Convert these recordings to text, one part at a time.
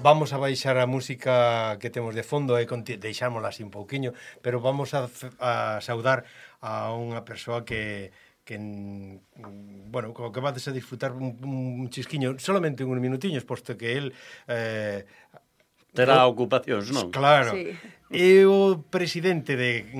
vamos a baixar a música que temos de fondo e deixámosla así un pouquiño, pero vamos a saudar a unha persoa que bueno, co que vades a disfrutar un chisquiño, solamente uns minutiños, posto que el terá ocupacións, non? Claro. Sí. É o presidente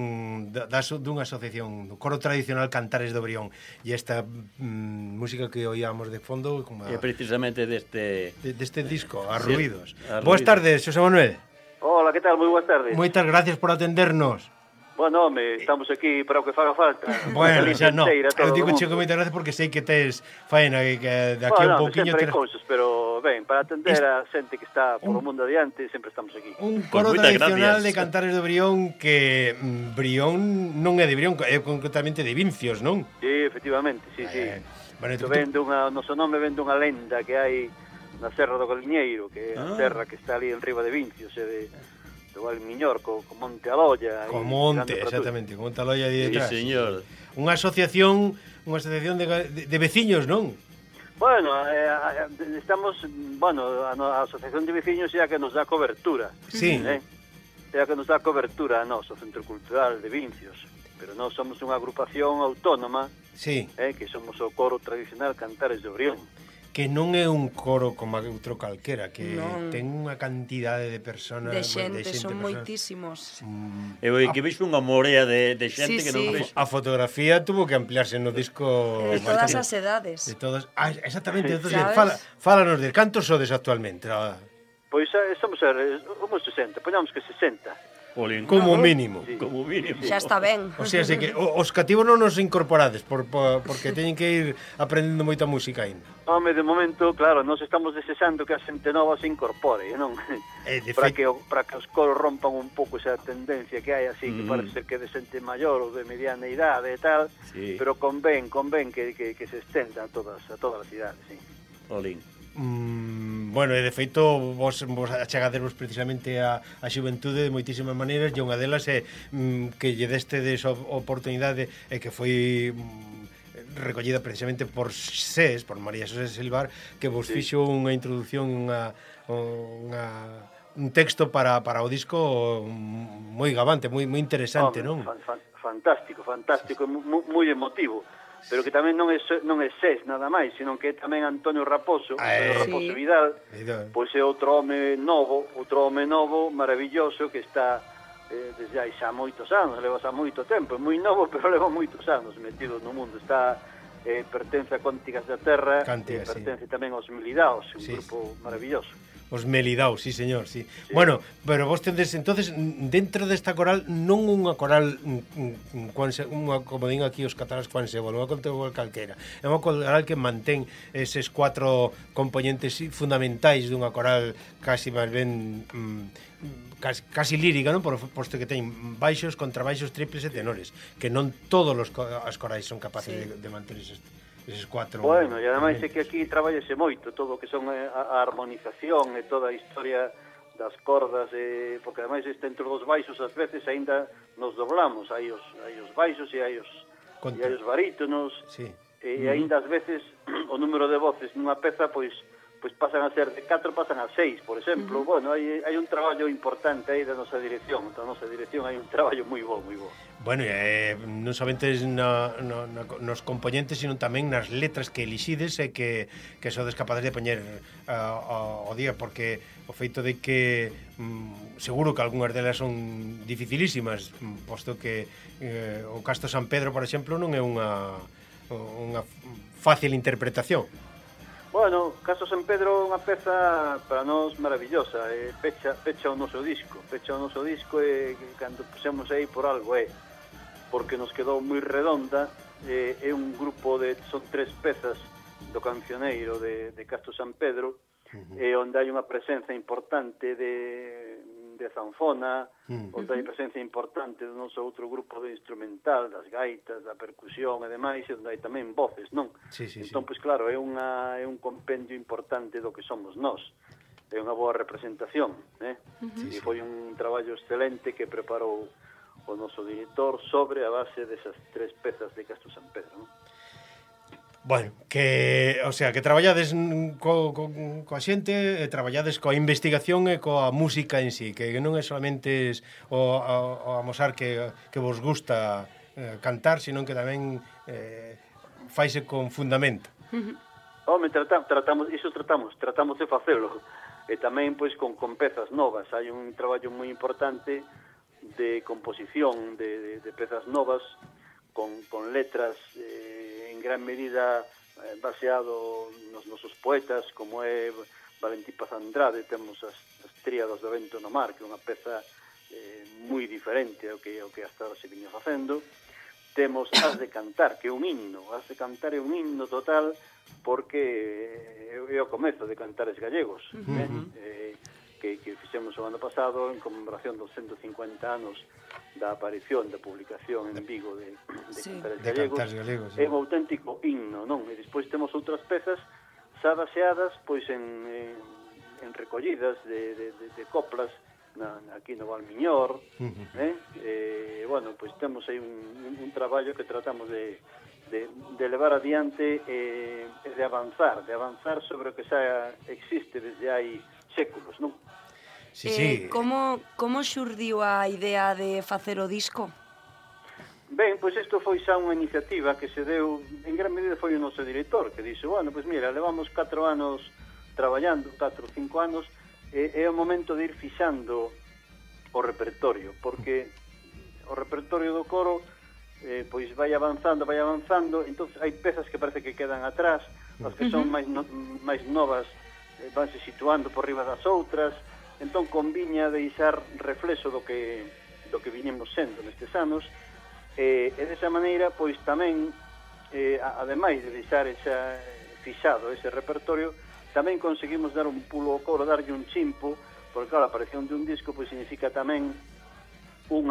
dunha asociación do coro tradicional Cantares do Brión, e esta música que oíamos de fondo é precisamente deste disco, Arruídos. Sí, Boas tardes, Xosé Manuel. Hola, que tal? Moi boas tardes. Moitas gracias por atendernos. Bueno, home, estamos aquí para o que faga falta. Bueno, xa non, eu digo che moitas gracias porque sei que tes faena que de aquí a un pouquiño sempre hai cousas, pero ben, para atender a xente que está polo mundo adiante, sempre estamos aquí. Un coro tradicional de Cantares do Brión que Brión non é de Brión, é concretamente de Vincios, non? Sí, efectivamente, sí. Bueno, noso nome vende unha lenda que hai na Serra do Galiñeiro, que é a serra que está ali en riba de Vincios, e de igual Miñor, co Monte Aloia. Co Monte, exactamente, co Monte Aloia aí detrás. Sí, señor. Unha asociación de veciños, non? Bueno, estamos, a asociación de veciños é a que nos dá cobertura. Sí. É a que nos dá cobertura a nós, o Centro Cultural de Vincios. Pero nós somos unha agrupación autónoma, sí, que somos o coro tradicional Cantares do Brión. Que non é un coro como outro calquera, que non. ten unha cantidade de personas... De xente, son moitísimos. Eu que vexo unha morea de xente que non vexo. A fotografía tuvo que ampliarse no disco... De todas as edades. De todas... exactamente, entonces, fálanos de cantos sodes actualmente. Pois somos 60, poñamos que 60. Como mínimo. Sí. Como mínimo. Xa está ben. O sea, que os cativos non nos incorporades porque teñen que ir aprendendo moita música aínda. Home, de momento, claro, nós estamos desexando que a xente nova se incorpore, non? Para que os coros rompan un pouco esa tendencia que hai así, que parece ser que de xente maior ou de mediana idade e tal, pero convén que se estenda a todas as idades, sí. Olín. Bueno, e de feito vos achegadevos precisamente a xuventude de moitísimas maneiras, e unha delas é que lle destedes a oportunidade e que foi recollida precisamente por SES, por María Xosé Silvar, que vos fixo unha introducción, un texto para o disco moi gabante, moi interesante, non? Fantástico, moi emotivo. Pero que tamén non é SES nada máis, sino que é tamén Antonio Raposo, Raposo Vidal, pois é outro home novo maravilloso que está desde hai xa moitos anos, leva xa moito tempo, é moi novo, pero leva moitos anos metido no mundo, está pertence a Cóntigas da Terra, pertence tamén aos Melidaos, un grupo maravilloso. Os Melidaos, sí, señor, sí. Bueno, pero vos tendes, entonces, dentro desta coral, non unha coral, como din aquí os catalás, cuansebol, unha contebol calquera. É unha coral que mantén eses 4 componentes fundamentais dunha coral casi máis ben... casi lírica, non? Posto que ten baixos, contrabaixos, triples e tenores, que non todos as corais son capaces de manter eses 4. Bueno, e ademais é que aquí traballase moito todo o que son a armonización e toda a historia das cordas, porque ademais dentro dos baixos ás veces aínda nos doblamos, hai os baixos e hai os barítonos, e aínda ás veces o número de voces nunha peza pois pasan a ser de 4, pasan a 6, por exemplo. Bueno, hai un traballo importante aí da nosa dirección. Da nosa dirección hai un traballo moi bo, moi bo. Bueno, non somente nos componentes, sino tamén nas letras que elixides e que sodes capaces de poñer ao día, porque o feito de que seguro que algunhas delas son dificilísimas, posto que o Casto San Pedro, por exemplo, non é unha fácil interpretación. Bueno, Casto San Pedro é unha peza para nós maravillosa, pecha o noso disco, e cando pusemos aí por algo porque nos quedou moi redonda, é un grupo son 3 pezas do cancioneiro de Casto San Pedro, onde hai unha presenza importante de zanfona, onde hai presencia importante do noso outro grupo de instrumental, das gaitas, da percusión e demais, onde hai tamén voces, non? Entón, pois claro, é un compendio importante do que somos nós. É unha boa representación, e foi un traballo excelente que preparou o noso director sobre a base desas 3 pezas de Casto San Pedro, non? Bueno, que, o sea, que traballades coa xente, traballades coa investigación e coa música en sí, que non é solamente o amosar que vos gusta cantar, sino que tamén faise con fundamento. Home, tratamos de facelo. E tamén, pois, con pezas novas. Hai un traballo moi importante de composición de pezas novas, con letras en gran medida baseado nos nosos poetas, como é Valentín Paz Andrade. Temos as Tríadas do Vento no Mar, que é unha peza moi diferente ao que hasta ahora se viña facendo. Temos Has de Cantar, que é un himno. Has de Cantar é un himno total, porque é o comezo de Cantares Gallegos, que fixemos o ano pasado en conmemoración dos 150 anos da aparición, da publicación en Vigo de Cantares Gallegos. É un auténtico himno, non? E despois temos outras pezas xa baseadas pois en recollidas de coplas aquí no Valmiñor. Bueno, pois temos aí un traballo que tratamos de levar adiante e de avanzar sobre o que xa existe desde hai séculos, non? Sí. Como xurdiu a idea de facer o disco? Ben, pois isto foi xa unha iniciativa que se deu, en gran medida foi o noso director, que dixo, bueno, pois mira, levamos 4 anos traballando, 4 ou 5 anos, é o momento de ir fixando o repertorio, porque o repertorio do coro pois vai avanzando, entón hai pezas que parece que quedan atrás, as que son máis novas vanse situando por riba das outras, entón conviña deixar reflexo do que viñemos sendo nestes anos, e desa maneira, pois tamén, ademais de deixar fixado ese repertorio, tamén conseguimos dar un pulo ao coro, darlle un chimpo, porque claro, a aparición de un disco pois significa tamén un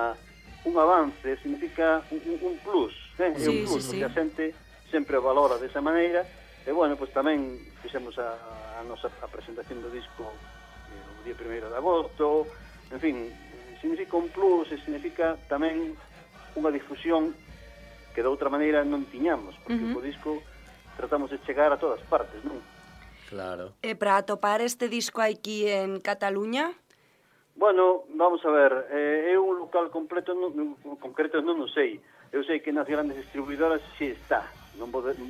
avance, significa un plus, un plus, porque a xente sempre o valora desa maneira, e bueno, pois tamén fixemos a nosa presentación do disco o día 1 de agosto, en fin, significa un plus e significa tamén unha difusión que de outra maneira non tiñamos, porque o disco tratamos de chegar a todas partes, non? Claro. E para atopar este disco aquí en Cataluña? Bueno, vamos a ver, é un local concreto non o sei. Eu sei que nas grandes distribuidoras si está. Non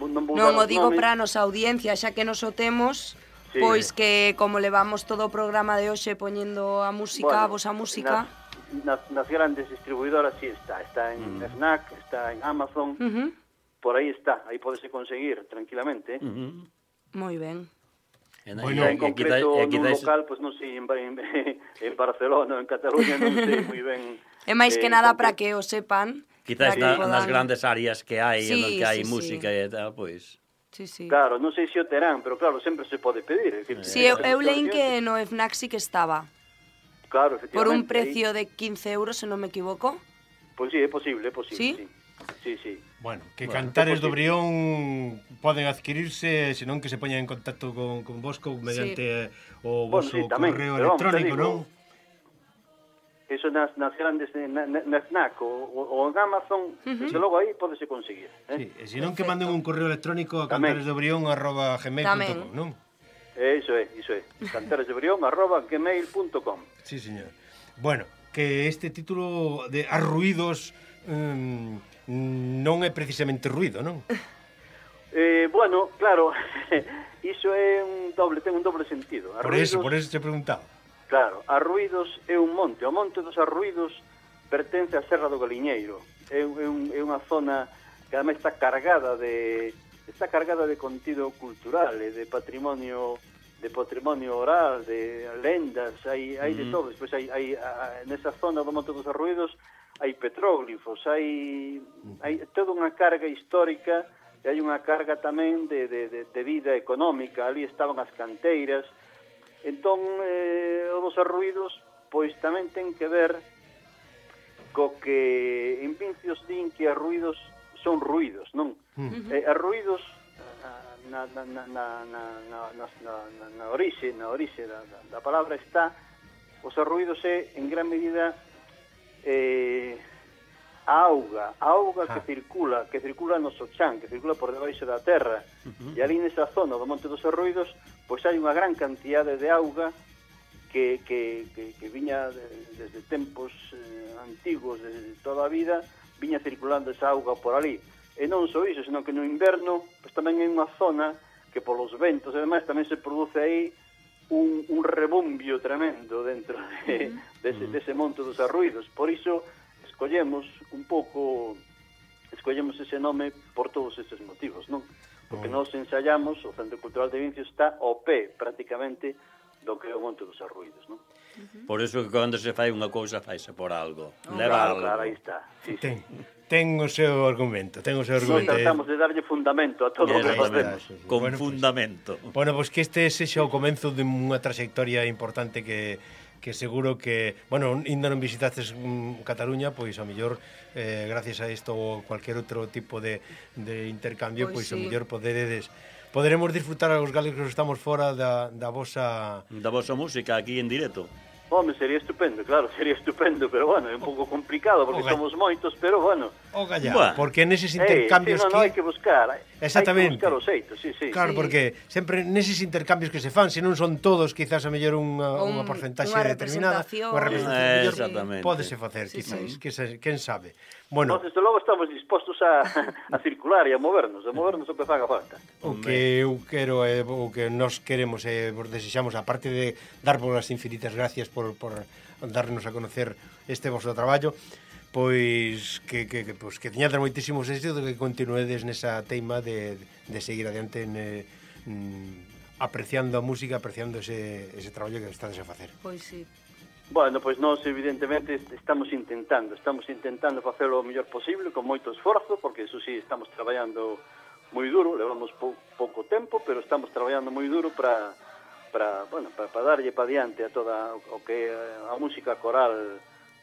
o digo para a nosa audiencia, xa que nos o temos, sí. Pois que como levamos todo o programa de hoxe poñendo a música, bueno, a vosa música... Nas grandes distribuidoras si está. Está en Fnac, está en Amazon, por aí está, aí podese conseguir tranquilamente. Moi ben. Bueno, en concreto nun local, pois non sei, en Barcelona, en Cataluña, non sei moi ben. É máis que nada para que o sepan. Quizás nas grandes áreas que hai, en que hai música e tal, pois... Sí. Claro, non sei se o terán, pero claro, sempre se pode pedir. Sí, eu leín que no FNAC sí que estaba. Claro, efectivamente. Por un precio de 15 euros, se non me equivoco. Pois sí, é posible, sí. Sí. Bueno, que Cantares do Brión poden adquirirse, senón que se poñan en contacto con Bosco mediante o vosso correo electrónico, non? Eso nas grandes, na FNAC ou en Amazon, desde logo aí podese conseguir. Sí, e senón que manden un correo electrónico a cantaresdobrión@gmail.com, non? Iso é, cantaresdobrión@gmail.com. Sí, señor. Bueno, que este título de Arruídos non é precisamente ruido, non? Bueno, claro, iso é ten un doble sentido. Por eso te preguntaba. Claro, Arruídos é un monte. O Monte dos Arruídos pertence á Serra do Galiñeiro. É unha zona que ademais está cargada de contido cultural, de patrimonio oral, de lendas, hai de todo. Despois hai nesa zona do Monte dos Arruídos hai petróglifos, hai toda unha carga histórica e hai unha carga tamén de vida económica. Ali estaban as canteiras. Entón, o dos Arruídos pois tamén ten que ver co que en Vincios din que Arruídos son ruídos, non? Arruídos na orixe da palabra está, os arruídos é en gran medida a auga que circula no chan, que circula por debaixo da terra, e ali nesa zona do Monte dos Arruidos, pois hai unha gran cantidade de auga que viña desde tempos antigos, de toda a vida, viña circulando esa auga por ali. E non só iso, senón que no inverno pois tamén é unha zona que polos ventos e demais tamén se produce aí un rebumbio tremendo dentro dese Monte dos Arruidos. Por iso escollemos ese nome por todos estes motivos, non? Porque nós ensaiamos, o Centro Cultural de Vincios está ao pé prácticamente do que é o Monte dos Arruidos, non? Por iso que cando se fai unha cousa faise por algo. Leva algo. Claro, aí está. Sí. Ten o seu argumento, Nós tratamos de darlle fundamento a todo o que facemos. Con fundamento. Bueno, pois que este sexa o comenzo de unha trayectoria importante que seguro que, bueno, ainda non visitastes Cataluña, pois a mellor gracias a isto ou cualquier outro tipo de intercambio, pois a mellor poderemos disfrutar aos galegos que estamos fora da vosa música aquí en directo. Home, sería estupendo, claro, pero bueno, é un pouco complicado porque somos moitos, pero bueno. Porque neses intercambios hai que buscar. Exactamente. Hai que buscar os xeitos, sí. Claro, porque sempre neses intercambios que se fan, se non son todos, quizás a mellor unha porcentaxe determinada, unha representación, pódese facer, quizás, quen sabe. Bueno, desde logo estamos dispostos a circular e a movernos o que faga falta. O que eu quero e o que nós queremos e desexamos, aparte de dar por as infinitas gracias por darnos a conocer este vosso traballo, pois que teñades moitísimos éxitos, que continuedes nesa teima de seguir adiante apreciando a música, apreciando ese traballo que estades a facer. Pois sí. Bueno, pois nós evidentemente estamos intentando facelo o mellor posible, con moito esforzo, porque eso sí, estamos traballando moi duro, levamos pouco tempo, pero estamos traballando moi duro para darlle pa diante a toda o que é a música coral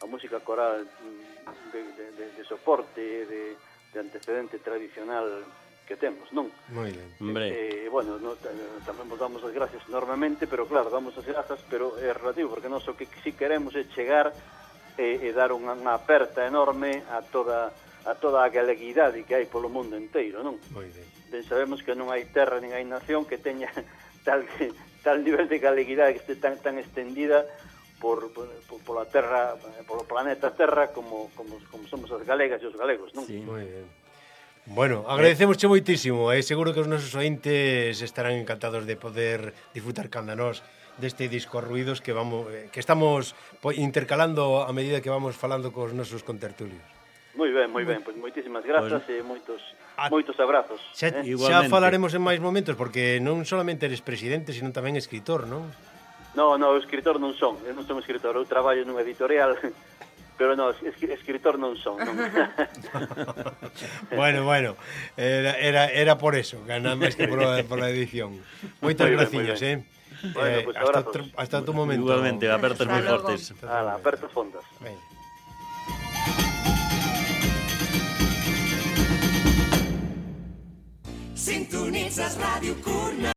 de soporte, de antecedente tradicional que temos, non? Moi ben. Bueno, tamén vos damos as gracias enormemente, pero claro, damos as grazas, pero é relativo, porque nós o que si queremos é chegar e dar unha aperta enorme a toda a galeguidade que hai polo mundo inteiro, non? Moi ben. Sabemos que non hai terra nin hai nación que teña tal nivel de galeguidade, que este tan extendida pola terra, polo planeta Terra, como somos as galegas e os galegos, non? Sí, moi ben. Bueno, agradecemosche moitísimo, seguro que os nosos ointes estarán encantados de poder disfrutar canda nós deste disco Ruidos que estamos intercalando a medida que vamos falando cos nosos contertulios. Moi ben, pois moitísimas grazas e moitos abrazos. Xa falaremos en máis momentos, porque non solamente eres presidente, sino tamén escritor, non? No, escritor non son, eu non son escritor, eu traballo nun editorial, pero no, escritor non son, non. Bueno, era por eso, nada máis que por la edición. Moitas graciñas, Bueno, pues abrazos. Hasta tu momento. Igualmente, apertas moi fortes. Apertas fondas. Sintonitzes Ràdio Cornellà.